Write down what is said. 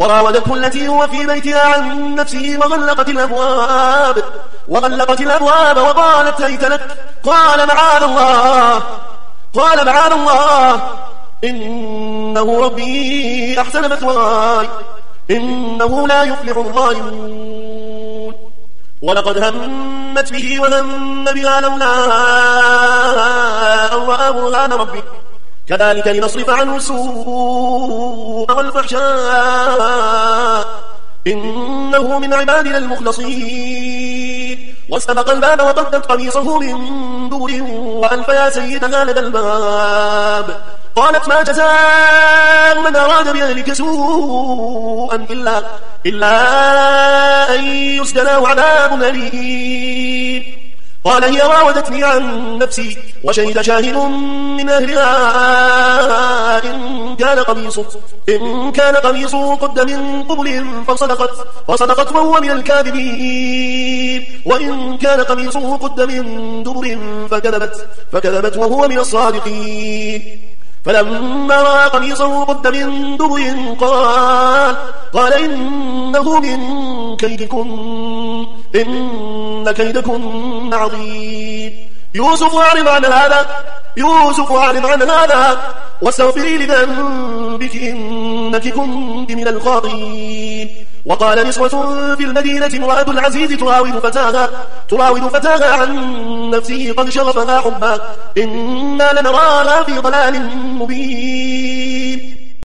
وراودته التي هو في بيتها عن نفسه وغلقت الأبواب وقالت هيت لك. قال معاذ الله إنه ربي أحسن مثواي إنه لا يفلح الظالمون. ولقد همت به وهم بها لولا أن رأى برهان ربه كذلك لنصرف عنه السوء والفحشاء إنه من عبادنا المخلصين. واستبق الباب وقدت قميصه من دبر وألف يا سيدها لدى الباب. قالت ما جزاء من أراد بأهلك سوءا إلا أن يسجن أو عذاب أليم. قال هي راودتني عن نفسي وشهد شاهد من أهلها إن كان قميصه قد من قبل فصدقت وهو من الكاذبين وإن كان قميصه قد من دبر فكذبت وهو من الصادقين. فلما رأى قميصه قد من دبر قال إنه من كيدكن إن كيدكن عظيم. يوسف أعرض عن هذا واستغفري لذنبك إنك كنت من الخاطئين. وقال نسوة في المدينة امرأة العزيز تراود فتاها عن نفسه قد شغفها حبا إنا لنراها في ضلال مبين.